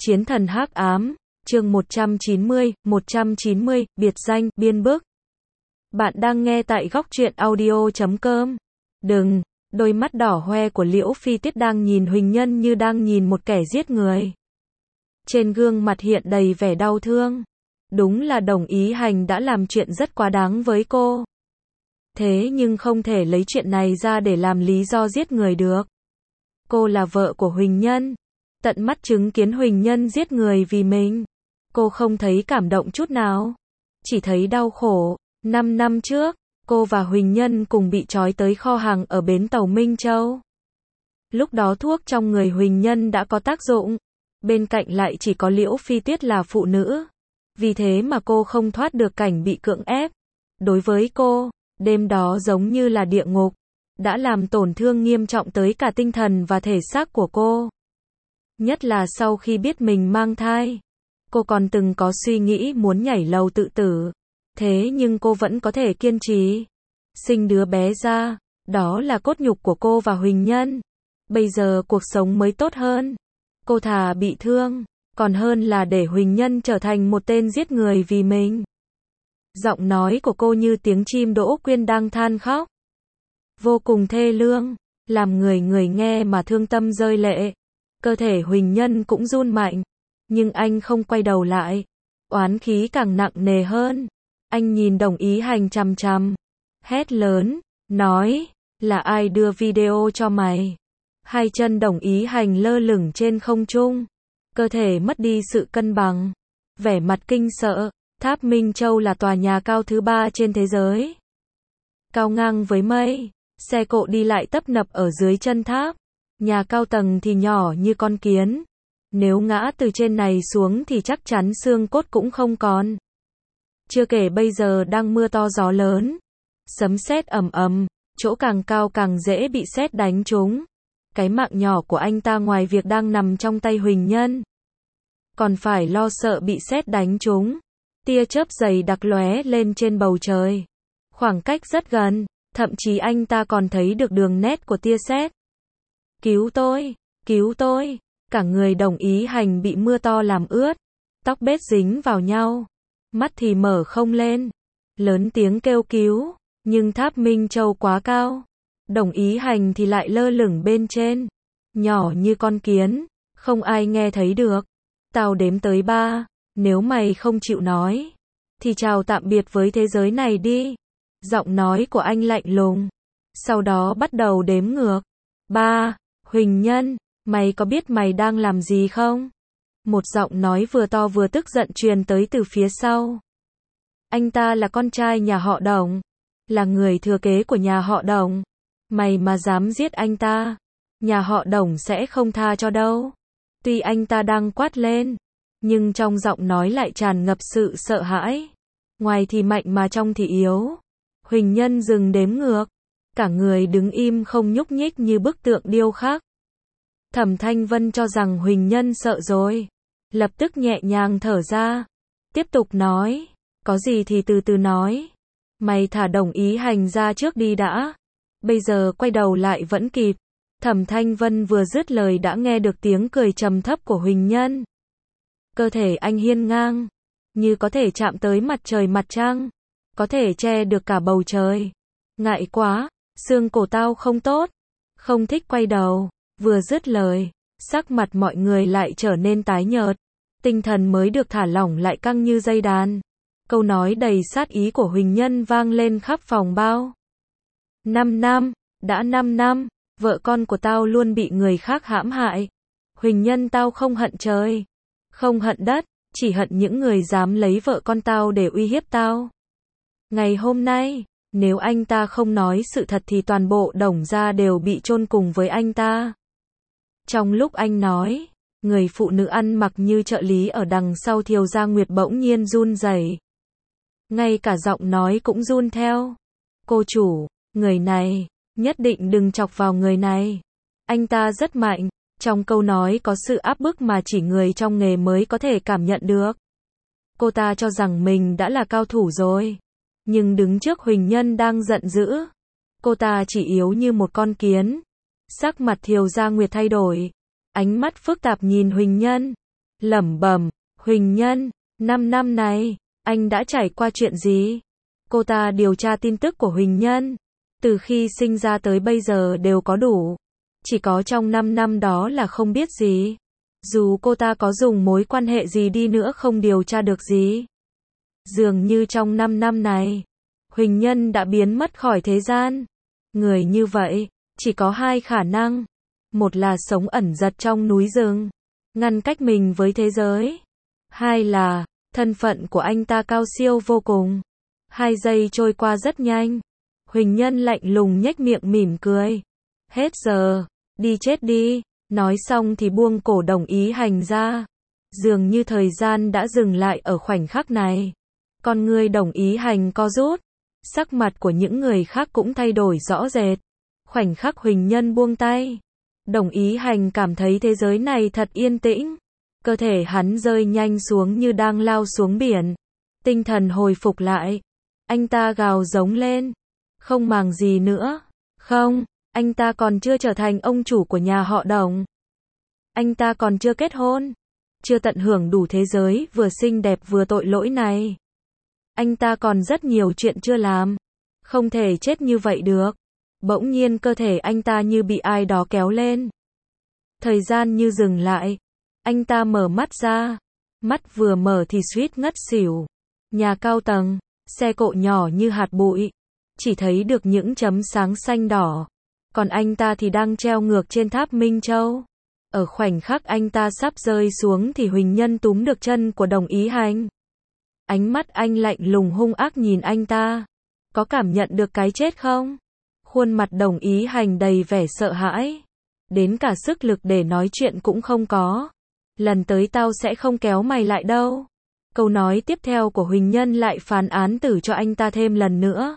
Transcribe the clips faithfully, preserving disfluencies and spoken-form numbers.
Chiến thần hắc ám, chương một trăm chín mươi, một trăm chín mươi, biệt danh, biên bức. Bạn đang nghe tại góc truyện audio chấm com. Đừng, đôi mắt đỏ hoe của Liễu Phi Tuyết đang nhìn Huỳnh Nhân như đang nhìn một kẻ giết người. Trên gương mặt hiện đầy vẻ đau thương. Đúng là Đồng Ý Hành đã làm chuyện rất quá đáng với cô. Thế nhưng không thể lấy chuyện này ra để làm lý do giết người được. Cô là vợ của Huỳnh Nhân. Tận mắt chứng kiến Huỳnh Nhân giết người vì mình. Cô không thấy cảm động chút nào. Chỉ thấy đau khổ. Năm năm trước, cô và Huỳnh Nhân cùng bị trói tới kho hàng ở bến tàu Minh Châu. Lúc đó thuốc trong người Huỳnh Nhân đã có tác dụng. Bên cạnh lại chỉ có Liễu Phi Tuyết là phụ nữ. Vì thế mà cô không thoát được cảnh bị cưỡng ép. Đối với cô, đêm đó giống như là địa ngục. Đã làm tổn thương nghiêm trọng tới cả tinh thần và thể xác của cô. Nhất là sau khi biết mình mang thai. Cô còn từng có suy nghĩ muốn nhảy lầu tự tử. Thế nhưng cô vẫn có thể kiên trì. Sinh đứa bé ra. Đó là cốt nhục của cô và Huỳnh Nhân. Bây giờ cuộc sống mới tốt hơn. Cô thà bị thương. Còn hơn là để Huỳnh Nhân trở thành một tên giết người vì mình. Giọng nói của cô như tiếng chim Đỗ Quyên đang than khóc. Vô cùng thê lương. Làm người người nghe mà thương tâm rơi lệ. Cơ thể Huỳnh Nhân cũng run mạnh. Nhưng anh không quay đầu lại. Oán khí càng nặng nề hơn. Anh nhìn Đồng Ý Hành chằm chằm. Hét lớn. Nói. Là ai đưa video cho mày? Hai chân Đồng Ý Hành lơ lửng trên không trung. Cơ thể mất đi sự cân bằng. Vẻ mặt kinh sợ. Tháp Minh Châu là tòa nhà cao thứ ba trên thế giới. Cao ngang với mây. Xe cộ đi lại tấp nập ở dưới chân tháp. Nhà cao tầng thì nhỏ như con kiến. Nếu ngã từ trên này xuống thì chắc chắn xương cốt cũng không còn. Chưa kể bây giờ đang mưa to gió lớn. Sấm sét ầm ầm, chỗ càng cao càng dễ bị sét đánh trúng. Cái mạng nhỏ của anh ta ngoài việc đang nằm trong tay Huỳnh Nhân. Còn phải lo sợ bị sét đánh trúng. Tia chớp dày đặc lóe lên trên bầu trời. Khoảng cách rất gần, thậm chí anh ta còn thấy được đường nét của tia sét. Cứu tôi, cứu tôi. Cả người Đồng Ý Hành bị mưa to làm ướt. Tóc bết dính vào nhau. Mắt thì mở không lên. Lớn tiếng kêu cứu. Nhưng tháp Minh Châu quá cao. Đồng Ý Hành thì lại lơ lửng bên trên. Nhỏ như con kiến. Không ai nghe thấy được. Tao đếm tới ba. Nếu mày không chịu nói. Thì chào tạm biệt với thế giới này đi. Giọng nói của anh lạnh lùng. Sau đó bắt đầu đếm ngược. Ba. Huỳnh Nhân. Mày có biết mày đang làm gì không? Một giọng nói vừa to vừa tức giận truyền tới từ phía sau. Anh ta là con trai nhà họ Đồng. Là người thừa kế của nhà họ Đồng. Mày mà dám giết anh ta. Nhà họ Đồng sẽ không tha cho đâu. Tuy anh ta đang quát lên. Nhưng trong giọng nói lại tràn ngập sự sợ hãi. Ngoài thì mạnh mà trong thì yếu. Huỳnh Nhân dừng đếm ngược. Cả người đứng im không nhúc nhích như bức tượng điêu khắc. Thẩm Thanh Vân cho rằng Huỳnh Nhân sợ rồi. Lập tức nhẹ nhàng thở ra. Tiếp tục nói. Có gì thì từ từ nói. Mày thả Đồng Ý Hành ra trước đi đã. Bây giờ quay đầu lại vẫn kịp. Thẩm Thanh Vân vừa dứt lời đã nghe được tiếng cười trầm thấp của Huỳnh Nhân. Cơ thể anh hiên ngang. Như có thể chạm tới mặt trời mặt trăng. Có thể che được cả bầu trời. Ngại quá. Xương cổ tao không tốt. Không thích quay đầu. Vừa dứt lời, sắc mặt mọi người lại trở nên tái nhợt. Tinh thần mới được thả lỏng lại căng như dây đàn. Câu nói đầy sát ý của Huỳnh Nhân vang lên khắp phòng bao. Năm năm, đã năm năm, vợ con của tao luôn bị người khác hãm hại. Huỳnh Nhân tao không hận trời, không hận đất, chỉ hận những người dám lấy vợ con tao để uy hiếp tao. Ngày hôm nay, nếu anh ta không nói sự thật thì toàn bộ Đồng gia đều bị chôn cùng với anh ta. Trong lúc anh nói, người phụ nữ ăn mặc như trợ lý ở đằng sau Thiều Gia Nguyệt bỗng nhiên run rẩy. Ngay cả giọng nói cũng run theo. Cô chủ, người này, nhất định đừng chọc vào người này. Anh ta rất mạnh, trong câu nói có sự áp bức mà chỉ người trong nghề mới có thể cảm nhận được. Cô ta cho rằng mình đã là cao thủ rồi. Nhưng đứng trước Huỳnh Nhân đang giận dữ. Cô ta chỉ yếu như một con kiến. Sắc mặt Thiều Gia Nguyệt thay đổi. Ánh mắt phức tạp nhìn Huỳnh Nhân. lẩm bẩm, Huỳnh Nhân, năm năm này, anh đã trải qua chuyện gì? Cô ta điều tra tin tức của Huỳnh Nhân, từ khi sinh ra tới bây giờ đều có đủ. Chỉ có trong năm năm đó là không biết gì. Dù cô ta có dùng mối quan hệ gì đi nữa không điều tra được gì. Dường như trong năm năm này, Huỳnh Nhân đã biến mất khỏi thế gian. Người như vậy, chỉ có hai khả năng. Một là sống ẩn giật trong núi rừng, ngăn cách mình với thế giới. Hai là, thân phận của anh ta cao siêu vô cùng. Hai giây trôi qua rất nhanh. Huỳnh Nhân lạnh lùng nhếch miệng mỉm cười. Hết giờ, đi chết đi. Nói xong thì buông cổ Đồng Ý Hành ra. Dường như thời gian đã dừng lại ở khoảnh khắc này. Con người Đồng Ý Hành co rút. Sắc mặt của những người khác cũng thay đổi rõ rệt. Khoảnh khắc Huỳnh Nhân buông tay, Đồng Ý Hành cảm thấy thế giới này thật yên tĩnh. Cơ thể hắn rơi nhanh xuống như đang lao xuống biển. Tinh thần hồi phục lại. Anh ta gào giống lên. Không màng gì nữa. Không, anh ta còn chưa trở thành ông chủ của nhà họ Đồng. Anh ta còn chưa kết hôn. Chưa tận hưởng đủ thế giới vừa xinh đẹp vừa tội lỗi này. Anh ta còn rất nhiều chuyện chưa làm. Không thể chết như vậy được. Bỗng nhiên cơ thể anh ta như bị ai đó kéo lên. Thời gian như dừng lại. Anh ta mở mắt ra. Mắt vừa mở thì suýt ngất xỉu. Nhà cao tầng, xe cộ nhỏ như hạt bụi. Chỉ thấy được những chấm sáng xanh đỏ. Còn anh ta thì đang treo ngược trên tháp Minh Châu. Ở khoảnh khắc anh ta sắp rơi xuống thì Huỳnh Nhân túm được chân của Đồng Ý Hành. Ánh mắt anh lạnh lùng hung ác nhìn anh ta. Có cảm nhận được cái chết không? Khuôn mặt Đồng Ý Hành đầy vẻ sợ hãi. Đến cả sức lực để nói chuyện cũng không có. Lần tới tao sẽ không kéo mày lại đâu. Câu nói tiếp theo của Huỳnh Nhân lại phán án tử cho anh ta thêm lần nữa.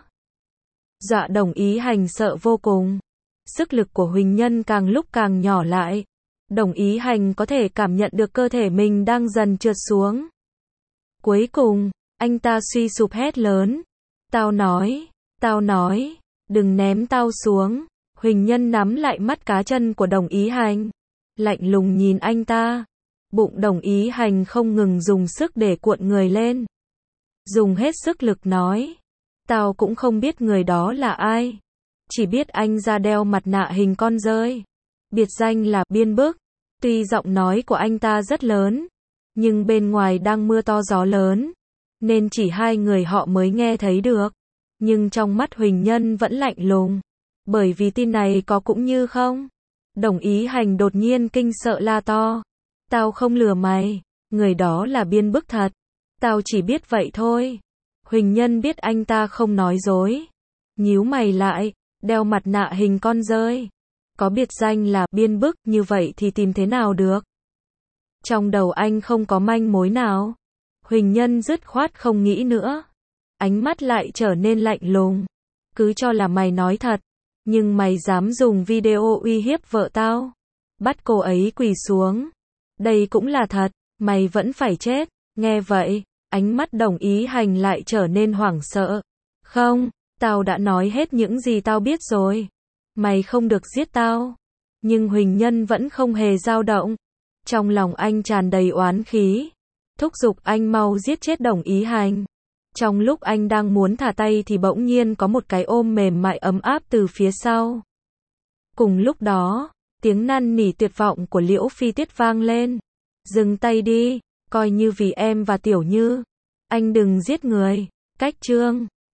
Dọa Đồng Ý Hành sợ vô cùng. Sức lực của Huỳnh Nhân càng lúc càng nhỏ lại. Đồng Ý Hành có thể cảm nhận được cơ thể mình đang dần trượt xuống. Cuối cùng, anh ta suy sụp hét lớn. Tao nói, tao nói, đừng ném tao xuống. Huỳnh Nhân nắm lại mắt cá chân của Đồng Ý Hành. Lạnh lùng nhìn anh ta. Bụng Đồng Ý Hành không ngừng dùng sức để cuộn người lên. Dùng hết sức lực nói. Tao cũng không biết người đó là ai. Chỉ biết anh ra đeo mặt nạ hình con dơi. Biệt danh là Biên Bức. Tuy giọng nói của anh ta rất lớn, nhưng bên ngoài đang mưa to gió lớn, nên chỉ hai người họ mới nghe thấy được. Nhưng trong mắt Huỳnh Nhân vẫn lạnh lùng. Bởi vì tin này có cũng như không. Đồng Ý Hành đột nhiên kinh sợ la to. Tao không lừa mày. Người đó là Biên Bức thật. Tao chỉ biết vậy thôi. Huỳnh Nhân biết anh ta không nói dối. Nhíu mày lại. Đeo mặt nạ hình con dơi. Có biệt danh là Biên Bức như vậy thì tìm thế nào được. Trong đầu anh không có manh mối nào. Huỳnh Nhân dứt khoát không nghĩ nữa. Ánh mắt lại trở nên lạnh lùng. Cứ cho là mày nói thật. Nhưng mày dám dùng video uy hiếp vợ tao. Bắt cô ấy quỳ xuống. Đây cũng là thật. Mày vẫn phải chết. Nghe vậy, ánh mắt Đồng Ý Hành lại trở nên hoảng sợ. Không, tao đã nói hết những gì tao biết rồi. Mày không được giết tao. Nhưng Huỳnh Nhân vẫn không hề dao động. Trong lòng anh tràn đầy oán khí. Thúc giục anh mau giết chết Đồng Ý Hành. Trong lúc anh đang muốn thả tay thì bỗng nhiên có một cái ôm mềm mại ấm áp từ phía sau. Cùng lúc đó, tiếng năn nỉ tuyệt vọng của Liễu Phi Tuyết vang lên. Dừng tay đi, coi như vì em và Tiểu Như. Anh đừng giết người. Cách chương